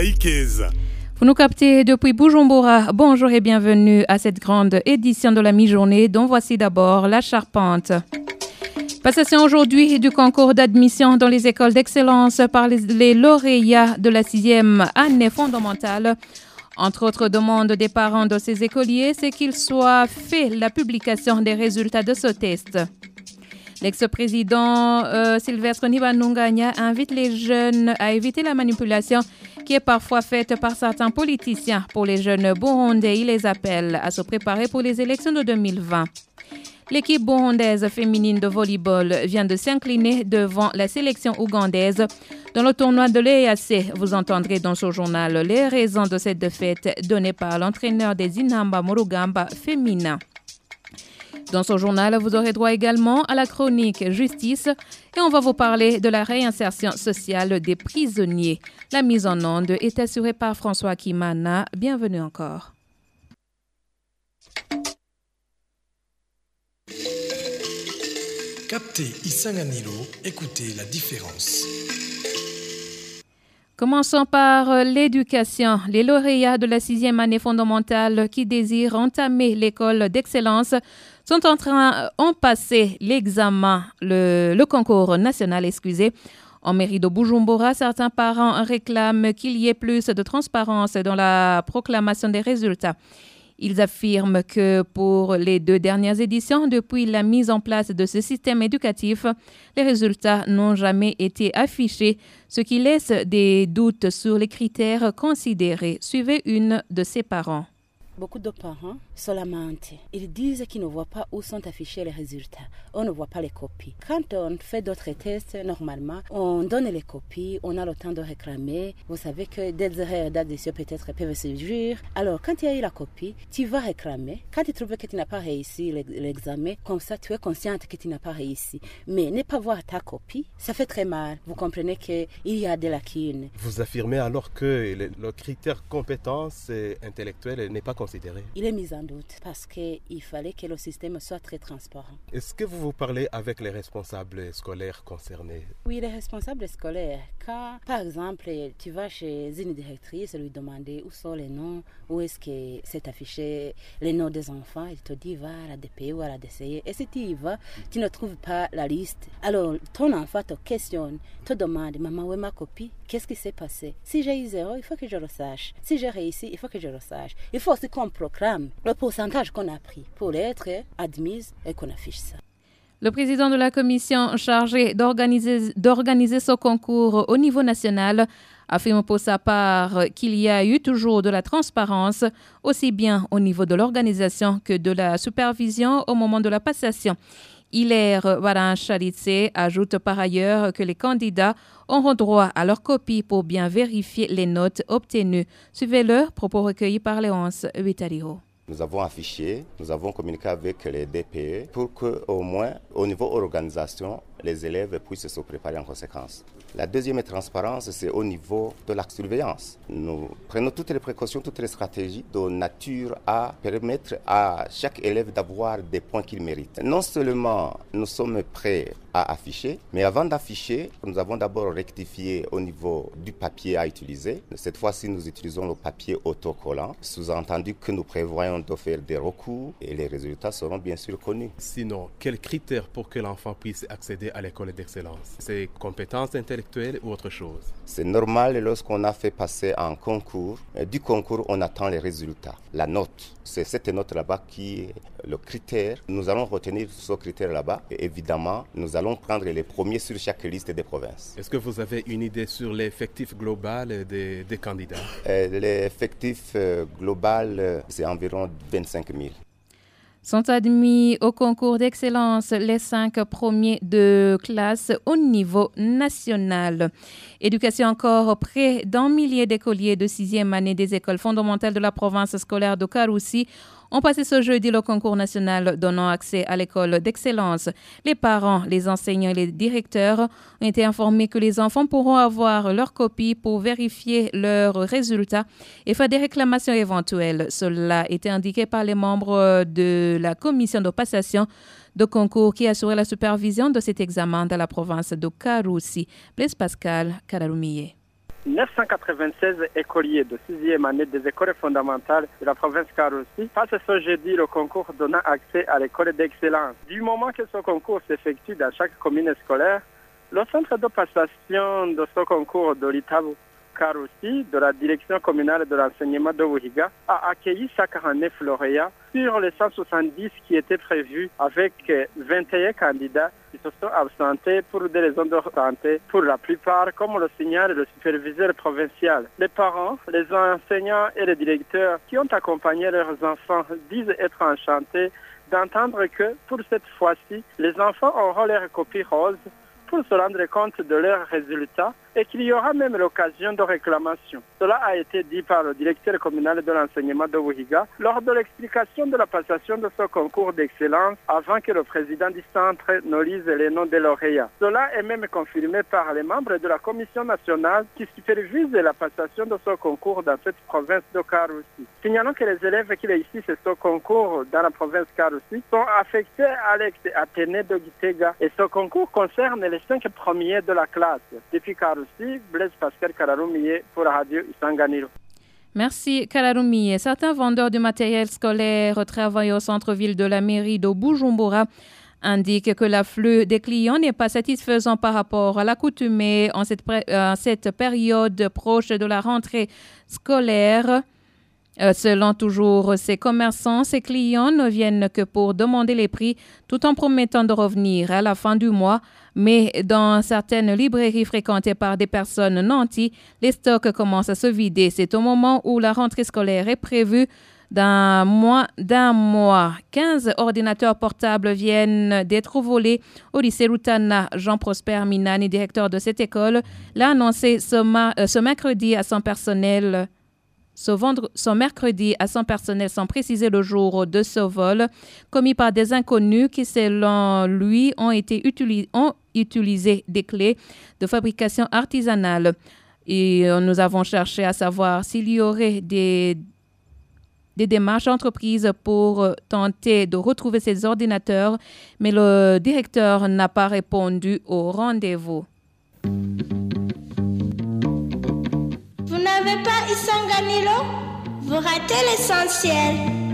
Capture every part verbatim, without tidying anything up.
Ikeza. Vous nous captez depuis Bujumbura. Bonjour et bienvenue à cette grande édition de la mi-journée dont voici d'abord la charpente. Passation aujourd'hui du concours d'admission dans les écoles d'excellence par les, les lauréats de la sixième année fondamentale. Entre autres demandes des parents de ces écoliers, c'est qu'il soit fait la publication des résultats de ce test. L'ex-président euh, Sylvestre Ntibantunganya invite les jeunes à éviter la manipulation qui est parfois faite par certains politiciens. Pour les jeunes burundais, il les appelle à se préparer pour les élections de deux mille vingt. L'équipe burundaise féminine de volleyball vient de s'incliner devant la sélection ougandaise dans le tournoi de l'E A C. Vous entendrez dans ce journal les raisons de cette défaite données par l'entraîneur des Inamba Murugamba féminin. Dans ce journal, vous aurez droit également à la chronique justice et on va vous parler de la réinsertion sociale des prisonniers. La mise en onde est assurée par François Kimana. Bienvenue encore. Captez Isanganilo, écoutez la différence. Commençons par l'éducation. Les lauréats de la sixième année fondamentale qui désirent entamer l'école d'excellence sont en train de passer l'examen, le, le concours national, excusez. En mairie de Bujumbura, certains parents réclament qu'il y ait plus de transparence dans la proclamation des résultats. Ils affirment que pour les deux dernières éditions, depuis la mise en place de ce système éducatif, les résultats n'ont jamais été affichés, ce qui laisse des doutes sur les critères considérés. Suivez une de ses parents. Beaucoup de parents se lamentent. Ils disent qu'ils ne voient pas où sont affichés les résultats. On ne voit pas les copies. Quand on fait d'autres tests, normalement, on donne les copies, on a le temps de réclamer. Vous savez que des erreurs d'addition peut-être peuvent se juger. Alors, quand il y a eu la copie, tu vas réclamer. Quand tu trouves que tu n'as pas réussi l'examen, comme ça, tu es consciente que tu n'as pas réussi. Mais ne pas voir ta copie, ça fait très mal. Vous comprenez qu'il y a des lacunes. Vous affirmez alors que le, le critère compétence intellectuelle n'est pas considéré. Il est mis en doute parce qu'il fallait que le système soit très transparent. Est-ce que vous vous parlez avec les responsables scolaires concernés? Oui, les responsables scolaires. Quand, par exemple, tu vas chez une directrice lui demander où sont les noms, où est-ce que c'est affiché les noms des enfants, il te dit va à la D P ou à la D C E. Et si tu y vas, tu ne trouves pas la liste. Alors, ton enfant te questionne, te demande, maman, où est ma copie? Qu'est-ce qui s'est passé? Si j'ai eu zéro, il faut que je le sache. Si j'ai réussi, il faut que je le sache. Il faut aussi qu'on proclame le pourcentage qu'on a pris pour être admise et qu'on affiche ça. Le président de la commission chargée d'organiser, d'organiser ce concours au niveau national affirme pour sa part qu'il y a eu toujours de la transparence, aussi bien au niveau de l'organisation que de la supervision au moment de la passation. Hilaire Waran-Chalitse ajoute par ailleurs que les candidats auront droit à leur copie pour bien vérifier les notes obtenues. Suivez-le, propos recueillis par Léonce Vitaliho. Nous avons affiché, nous avons communiqué avec les D P E pour qu'au moins, au niveau organisation, les élèves puissent se préparer en conséquence. La deuxième transparence, c'est au niveau de la surveillance. Nous prenons toutes les précautions, toutes les stratégies de nature à permettre à chaque élève d'avoir des points qu'il mérite. Non seulement nous sommes prêts à afficher, mais avant d'afficher, nous avons d'abord rectifié au niveau du papier à utiliser. Cette fois-ci, nous utilisons le papier autocollant, sous-entendu que nous prévoyons de faire des recours et les résultats seront bien sûr connus. Sinon, quels critères pour que l'enfant puisse accéder à l'école d'excellence? C'est compétences intellectuelles ou autre chose? C'est normal lorsqu'on a fait passer un concours. Du concours, on attend les résultats. La note, c'est cette note là-bas qui est le critère. Nous allons retenir ce critère là-bas. Et évidemment, nous allons prendre les premiers sur chaque liste des provinces. Est-ce que vous avez une idée sur l'effectif global des, des candidats? euh, L'effectif euh, global, euh, c'est environ vingt-cinq mille. Sont admis au concours d'excellence les cinq premiers de classe au niveau national. Éducation encore, près d'un millier d'écoliers de sixième année des écoles fondamentales de la province scolaire de Karoussi ont passé ce jeudi le concours national donnant accès à l'école d'excellence. Les parents, les enseignants et les directeurs ont été informés que les enfants pourront avoir leur copie pour vérifier leurs résultats et faire des réclamations éventuelles. Cela a été indiqué par les membres de la commission de passation de concours qui assurait la supervision de cet examen dans la province de Karoussi. Blaise Pascal Kararumiye. neuf cent quatre-vingt-seize écoliers de sixième année des écoles fondamentales de la province Karoussi passent ce jeudi le concours donnant accès à l'école d'excellence. Du moment que ce concours s'effectue dans chaque commune scolaire, le centre de passation de ce concours de l'Itabo Karoussi, de la direction communale de l'enseignement de Buhiga, a accueilli cent quarante-neuf lauréats sur les cent soixante-dix qui étaient prévus, avec vingt et un candidats qui se sont absentés pour des raisons de santé, pour la plupart, comme le signale le superviseur provincial. Les parents, les enseignants et les directeurs qui ont accompagné leurs enfants disent être enchantés d'entendre que, pour cette fois-ci, les enfants auront leur copie rose pour se rendre compte de leurs résultats et qu'il y aura même l'occasion de réclamation. Cela a été dit par le directeur communal de l'enseignement de Buhiga lors de l'explication de la passation de ce concours d'excellence avant que le président du centre ne lise les noms des lauréats. Cela est même confirmé par les membres de la commission nationale qui supervise la passation de ce concours dans cette province de Karoussi. Signalons que les élèves qui réussissent ce concours dans la province Karoussi sont affectés à l'ex-Athénée de Gitega et ce concours concerne les cinq premiers de la classe. Depuis Karoussi, Blaise Pascal Kararoumiye pour la radio Isanganiro. Merci Kararoumiye. Certains vendeurs de matériel scolaire travaillant au centre-ville de la mairie de Bujumbura indiquent que l'afflux des clients n'est pas satisfaisant par rapport à l'accoutumée en cette, en cette période proche de la rentrée scolaire. Euh, selon toujours ces commerçants, ces clients ne viennent que pour demander les prix tout en promettant de revenir à la fin du mois. Mais dans certaines librairies fréquentées par des personnes nanties, les stocks commencent à se vider. C'est au moment où la rentrée scolaire est prévue d'un mois. D'un mois. quinze ordinateurs portables viennent d'être volés au lycée Rutana. Jean-Prosper Minani, directeur de cette école, l'a annoncé ce, ma- euh, ce mercredi à son personnel. Ce, vendre, ce mercredi à son personnel sans préciser le jour de ce vol, commis par des inconnus qui, selon lui, ont, été utilis, ont utilisé des clés de fabrication artisanale. Et nous avons cherché à savoir s'il y aurait des, des démarches entreprises pour tenter de retrouver ces ordinateurs, mais le directeur n'a pas répondu au rendez-vous. Vous n'avez pas Isanganiro? Vous ratez l'essentiel.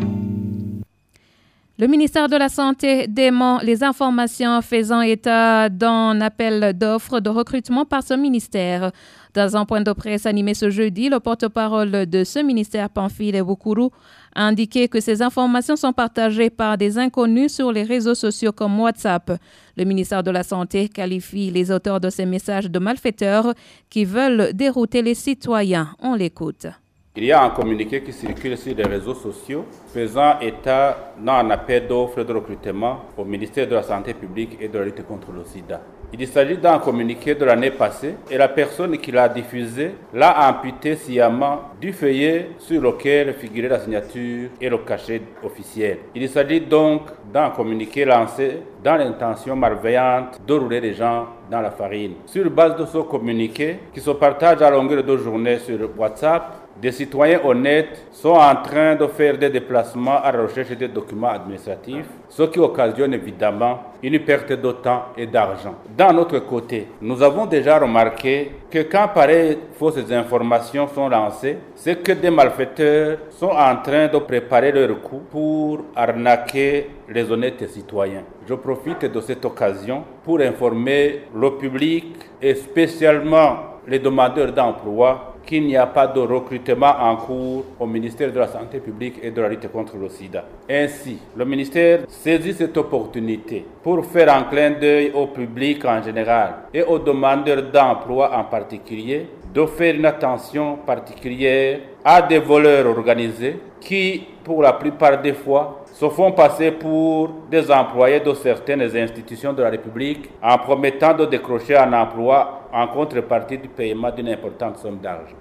Le ministère de la Santé dément les informations faisant état d'un appel d'offres de recrutement par ce ministère. Dans un point de presse animé ce jeudi, le porte-parole de ce ministère, Pamphile Bukuru, a indiqué que ces informations sont partagées par des inconnus sur les réseaux sociaux comme WhatsApp. Le ministère de la Santé qualifie les auteurs de ces messages de malfaiteurs qui veulent dérouter les citoyens. On l'écoute. Il y a un communiqué qui circule sur les réseaux sociaux faisant état d'un appel d'offres de recrutement au ministère de la Santé publique et de la lutte contre le sida. Il s'agit d'un communiqué de l'année passée et la personne qui l'a diffusé l'a amputé sciemment du feuillet sur lequel figurait la signature et le cachet officiel. Il s'agit donc d'un communiqué lancé dans l'intention malveillante de rouler les gens dans la farine. Sur base de ce communiqué qui se partage à longueur de journée sur WhatsApp, des citoyens honnêtes sont en train de faire des déplacements à la recherche des documents administratifs, ce qui occasionne évidemment une perte de temps et d'argent. D'un autre côté, nous avons déjà remarqué que quand pareilles fausses informations sont lancées, c'est que des malfaiteurs sont en train de préparer leur coup pour arnaquer les honnêtes citoyens. Je profite de cette occasion pour informer le public et spécialement les demandeurs d'emploi qu'il n'y a pas de recrutement en cours au ministère de la Santé publique et de la lutte contre le sida. Ainsi, le ministère saisit cette opportunité pour faire un clin d'œil au public en général et aux demandeurs d'emploi en particulier de faire une attention particulière à des voleurs organisés qui, pour la plupart des fois, se font passer pour des employés de certaines institutions de la République en promettant de décrocher un emploi en contrepartie du paiement d'une importante somme d'argent.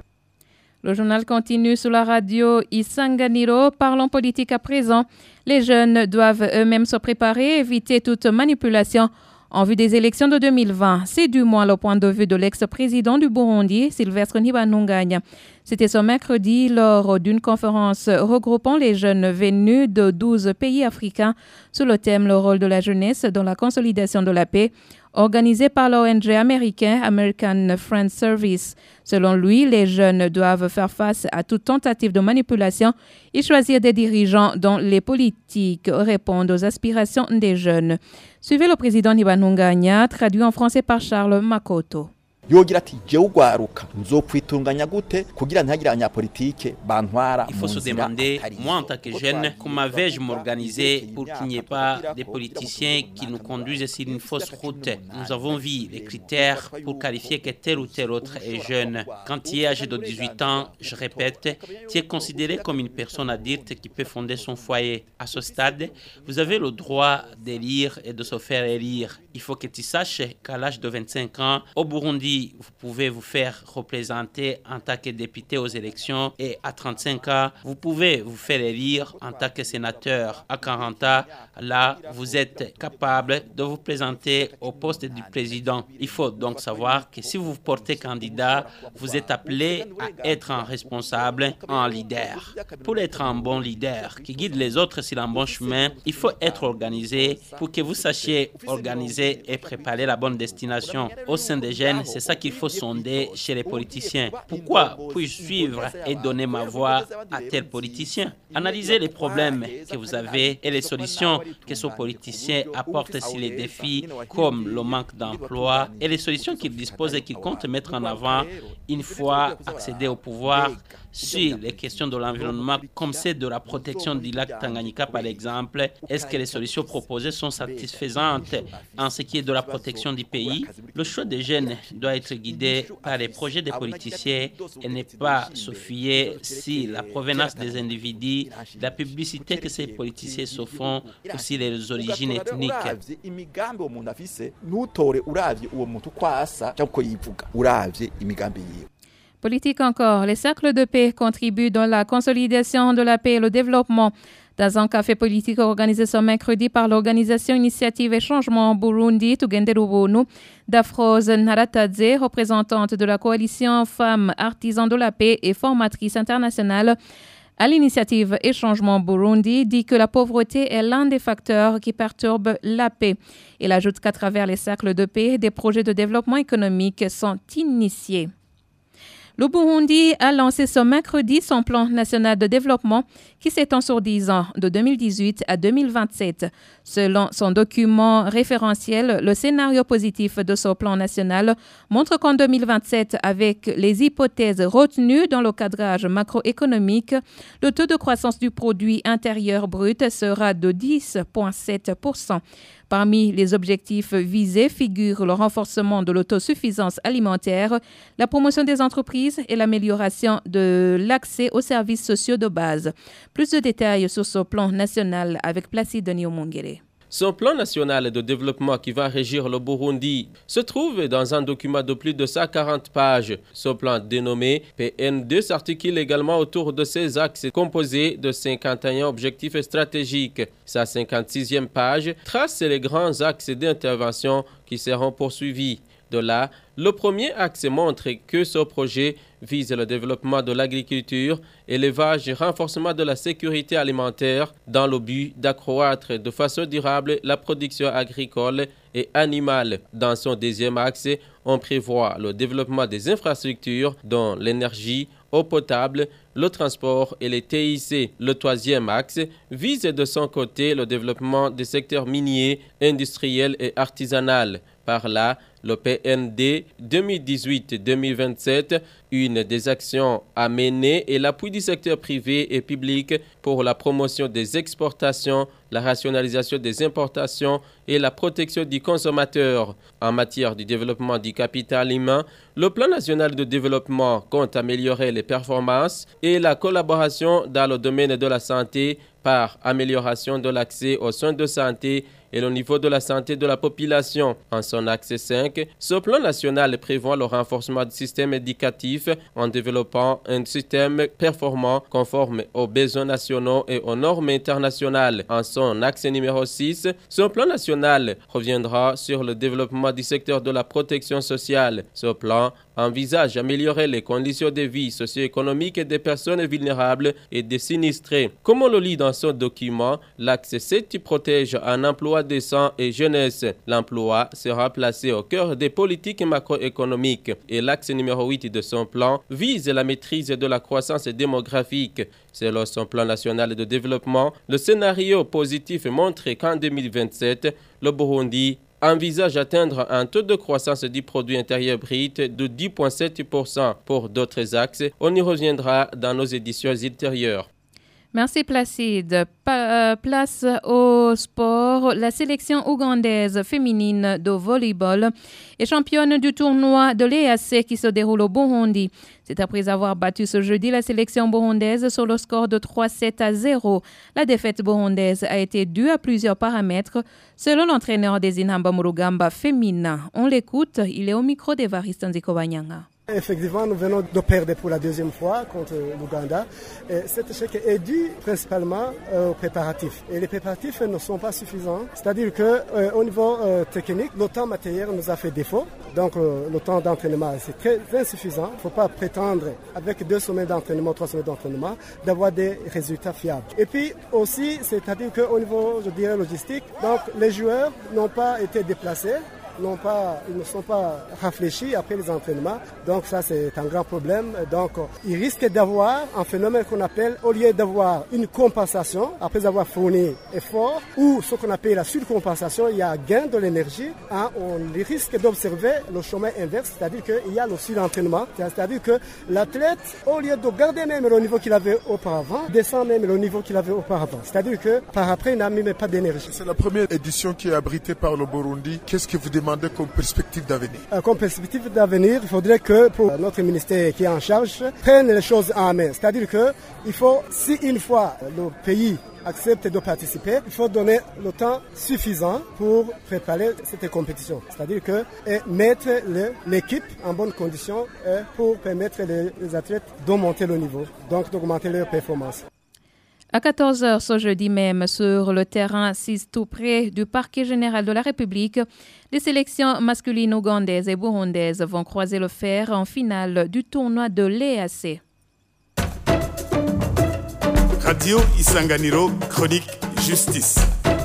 Le journal continue sur la radio Isanganiro. Parlons politique à présent. Les jeunes doivent eux-mêmes se préparer et éviter toute manipulation en vue des élections de deux mille vingt. C'est du moins le point de vue de l'ex-président du Burundi, Sylvestre Ntibantunganya. C'était ce mercredi lors d'une conférence regroupant les jeunes venus de douze pays africains sous le thème « Le rôle de la jeunesse dans la consolidation de la paix ». organisé par l'O N G américain American Friends Service. Selon lui, les jeunes doivent faire face à toute tentative de manipulation et choisir des dirigeants dont les politiques répondent aux aspirations des jeunes. Suivez le président Ntibanunganya, traduit en français par Charles Makoto. Il faut se demander, moi en tant que jeune, comment vais-je m'organiser pour qu'il n'y ait pas des politiciens qui nous conduisent sur une fausse route. Nous avons vu les critères pour qualifier que tel ou tel autre est jeune. Quand tu es âgé de dix-huit ans, je répète, tu es considéré comme une personne adulte qui peut fonder son foyer. À ce stade, vous avez le droit d'élire et de se faire élire. Il faut que tu saches qu'à l'âge de vingt-cinq ans, au Burundi, vous pouvez vous faire représenter en tant que député aux élections et à trente-cinq ans, vous pouvez vous faire élire en tant que sénateur. À quarante ans, là, vous êtes capable de vous présenter au poste du président. Il faut donc savoir que si vous vous portez candidat, vous êtes appelé à être un responsable, un leader. Pour être un bon leader qui guide les autres sur un bon chemin, il faut être organisé pour que vous sachiez organiser et préparer la bonne destination. Au sein des jeunes, c'est ça qu'il faut sonder chez les politiciens. Pourquoi puis-je suivre et donner ma voix à tel politicien? Analysez les problèmes que vous avez et les solutions que ce politicien apporte sur les défis comme le manque d'emploi et les solutions qu'il dispose et qu'il compte mettre en avant une fois accédé au pouvoir sur les questions de l'environnement comme celle de la protection du lac Tanganyika par exemple. Est-ce que les solutions proposées sont satisfaisantes en ce qui est de la protection du pays? Le choix des jeunes doit être guidé par les projets des politiciens et ne pas se fier si la provenance des individus, la publicité que ces politiciens se font ou si les origines ethniques. Politique encore, les cercles de paix contribuent dans la consolidation de la paix et le développement. Dans un café politique organisé ce mercredi par l'organisation Initiative et Changement Burundi, Tugenderubonu, Daphrose Naratadze, représentante de la coalition Femmes Artisans de la Paix et formatrice internationale à l'Initiative et Changement Burundi, dit que la pauvreté est l'un des facteurs qui perturbent la paix. Il ajoute qu'à travers les cercles de paix, des projets de développement économique sont initiés. Le Burundi a lancé ce mercredi son plan national de développement qui s'étend sur dix ans, de deux mille dix-huit à deux mille vingt-sept. Selon son document référentiel, le scénario positif de ce plan national montre qu'en deux mille vingt-sept, avec les hypothèses retenues dans le cadrage macroéconomique, le taux de croissance du produit intérieur brut sera de dix virgule sept pour cent. Parmi les objectifs visés figurent le renforcement de l'autosuffisance alimentaire, la promotion des entreprises et l'amélioration de l'accès aux services sociaux de base. Plus de détails sur ce plan national avec Placide Niomongere. Ce plan national de développement qui va régir le Burundi se trouve dans un document de plus de cent quarante pages. Ce plan dénommé P N deux s'articule également autour de ces axes composés de cinquante et un objectifs stratégiques. Sa cinquante-sixième page trace les grands axes d'intervention qui seront poursuivis. De là, le premier axe montre que ce projet vise le développement de l'agriculture, élevage et renforcement de la sécurité alimentaire dans le but d'accroître de façon durable la production agricole et animale. Dans son deuxième axe, on prévoit le développement des infrastructures dont l'énergie, eau potable, le transport et les T I C. Le troisième axe vise de son côté le développement des secteurs miniers, industriels et artisanal. Par là, le P N D deux mille dix-huit deux mille vingt-sept, une des actions à mener est l'appui du secteur privé et public pour la promotion des exportations, la rationalisation des importations et la protection du consommateur. En matière du développement du capital humain, le plan national de développement compte améliorer les performances et la collaboration dans le domaine de la santé par amélioration de l'accès aux soins de santé et le niveau de la santé de la population. En son axe cinq, ce plan national prévoit le renforcement du système éducatif en développant un système performant conforme aux besoins nationaux et aux normes internationales. En son axe numéro six, ce plan national reviendra sur le développement du secteur de la protection sociale. Ce plan envisage d'améliorer les conditions de vie socio-économiques des personnes vulnérables et des sinistrés. Comme on le lit dans son document, l'axe sept protège un emploi emploi décent et jeunesse. L'emploi sera placé au cœur des politiques macroéconomiques et l'axe numéro huit de son plan vise la maîtrise de la croissance démographique. Selon son plan national de développement, le scénario positif montre qu'en deux mille vingt-sept, le Burundi envisage atteindre un taux de croissance du produit intérieur brut de dix virgule sept pour cent. Pour d'autres axes, on y reviendra dans nos éditions ultérieures. Merci Placide. Pa- place au sport. La sélection ougandaise féminine de volleyball est championne du tournoi de l'E A C qui se déroule au Burundi. C'est après avoir battu ce jeudi la sélection burundaise sur le score de trois sept à zéro. La défaite burundaise a été due à plusieurs paramètres, selon l'entraîneur des Inhamba Murugamba féminin. On l'écoute, il est au micro d'Evariste Nzikobanyanga. Effectivement, nous venons de perdre pour la deuxième fois contre l'Ouganda. Et cet échec est dû principalement euh, aux préparatifs. Et les préparatifs ne sont pas suffisants. C'est-à-dire qu'au euh, niveau euh, technique, le temps matériel nous a fait défaut. Donc euh, le temps d'entraînement, c'est très insuffisant. Il ne faut pas prétendre, avec deux semaines d'entraînement, trois semaines d'entraînement, d'avoir des résultats fiables. Et puis aussi, c'est-à-dire qu'au niveau, je dirais, logistique, donc les joueurs n'ont pas été déplacés. Non pas, ils ne sont pas réfléchis après les entraînements. Donc ça, c'est un grand problème. Donc, ils risquent d'avoir un phénomène qu'on appelle, au lieu d'avoir une compensation, après avoir fourni effort, ou ce qu'on appelle la surcompensation, il y a gain de l'énergie. Hein, on risque d'observer le chemin inverse, c'est-à-dire qu'il y a le surentraînement. C'est-à-dire que l'athlète, au lieu de garder même le niveau qu'il avait auparavant, descend même le niveau qu'il avait auparavant. C'est-à-dire que par après, il n'a même pas d'énergie. C'est la première édition qui est abritée par le Burundi. Qu'est-ce que vous demandez comme perspective d'avenir? Comme perspective d'avenir, il faudrait que pour notre ministère qui est en charge, prenne les choses en main. C'est-à-dire qu'il faut, si une fois le pays accepte de participer, il faut donner le temps suffisant pour préparer cette compétition. C'est-à-dire que et mettre le, l'équipe en bonne condition pour permettre les, les athlètes d'augmenter le niveau, donc d'augmenter leur performance. À quatorze heures ce jeudi même, sur le terrain six tout près du parquet général de la République, les sélections masculines ougandaises et burundaises vont croiser le fer en finale du tournoi de l'E A C. Radio Isanganiro, chronique justice.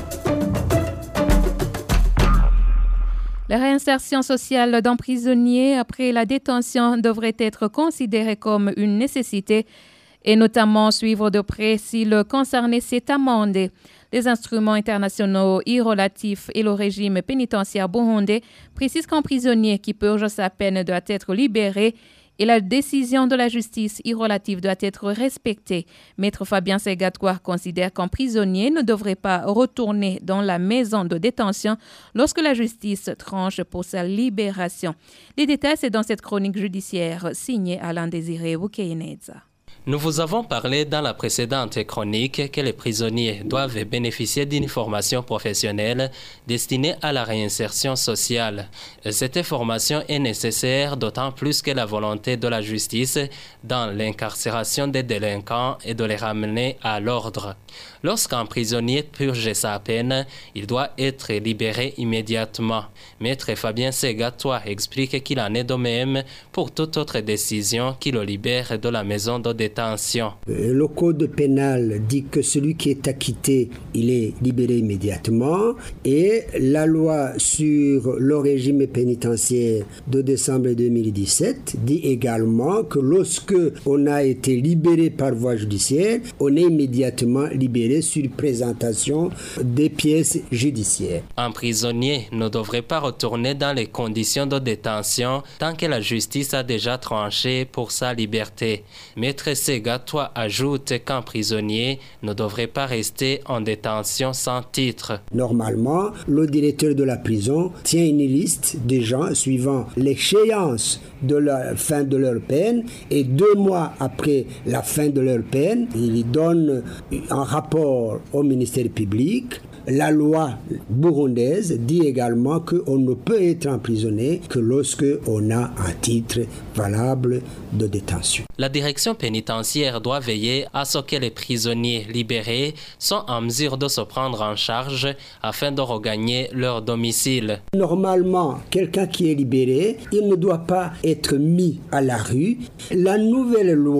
La réinsertion sociale d'un prisonnier après la détention devrait être considérée comme une nécessité et notamment suivre de près si le concerné s'est amendé. Les instruments internationaux irrelatifs et le régime pénitentiaire burundais précisent qu'un prisonnier qui purge sa peine doit être libéré et la décision de la justice irrelative doit être respectée. Maître Fabien Segatois considère qu'un prisonnier ne devrait pas retourner dans la maison de détention lorsque la justice tranche pour sa libération. Les détails, c'est dans cette chronique judiciaire signée Alain Désiré Wukeyeneza. Nous vous avons parlé dans la précédente chronique que les prisonniers doivent bénéficier d'une formation professionnelle destinée à la réinsertion sociale. Cette formation est nécessaire d'autant plus que la volonté de la justice dans l'incarcération des délinquants est de les ramener à l'ordre. Lorsqu'un prisonnier purge sa peine, il doit être libéré immédiatement. Maître Fabien Segatois explique qu'il en est de même pour toute autre décision qui le libère de la maison de détention. Le code pénal dit que celui qui est acquitté, il est libéré immédiatement, et la loi sur le régime pénitentiaire de décembre deux mille dix-sept dit également que lorsque on a été libéré par voie judiciaire, on est immédiatement libéré sur présentation des pièces judiciaires. Un prisonnier ne devrait pas retourner dans les conditions de détention tant que la justice a déjà tranché pour sa liberté. Maître Segatois ajoute qu'un prisonnier ne devrait pas rester en détention sans titre. Normalement, le directeur de la prison tient une liste des gens suivant l'échéance de la fin de leur peine et deux mois après la fin de leur peine, il donne un rapport au ministère public. La loi burundaise dit également qu'on ne peut être emprisonné que lorsque on a un titre valable de détention. La direction pénitentiaire doit veiller à ce que les prisonniers libérés soient en mesure de se prendre en charge afin de regagner leur domicile. Normalement, quelqu'un qui est libéré, il ne doit pas être mis à la rue. La nouvelle loi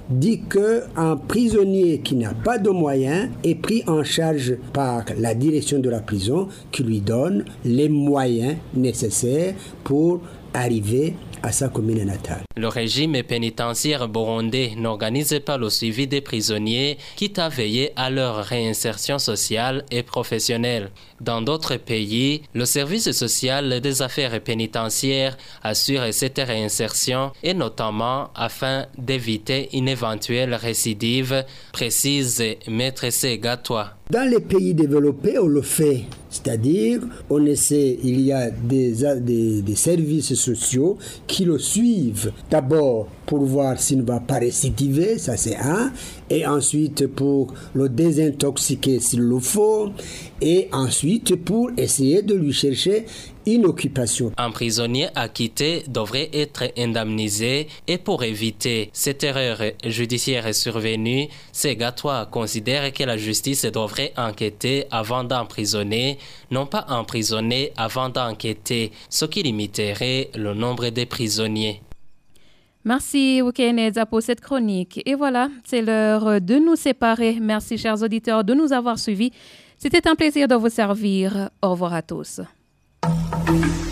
dit qu'un prisonnier qui n'a pas de moyens est pris en charge par la direction de la prison qui lui donne les moyens nécessaires pour arriver à sa commune natale. Le régime pénitentiaire burundais n'organise pas le suivi des prisonniers, quitte à veiller à leur réinsertion sociale et professionnelle. Dans d'autres pays, le service social des affaires pénitentiaires assure cette réinsertion et notamment afin d'éviter une éventuelle récidive, précise Maître Segatois. Dans les pays développés, on le fait. C'est-à-dire, on essaie, il y a des, des, des services sociaux qui le suivent. D'abord, pour voir s'il ne va pas récidiver, ça c'est un. Et ensuite, pour le désintoxiquer s'il le faut. Et ensuite, pour essayer de lui chercher une occupation. Un prisonnier acquitté devrait être indemnisé et pour éviter cette erreur judiciaire survenue, Segatois considère que la justice devrait enquêter avant d'emprisonner, non pas emprisonner avant d'enquêter, ce qui limiterait le nombre de prisonniers. Merci Wukeneza pour cette chronique. Et voilà, c'est l'heure de nous séparer. Merci chers auditeurs de nous avoir suivis. C'était un plaisir de vous servir. Au revoir à tous. Thank you.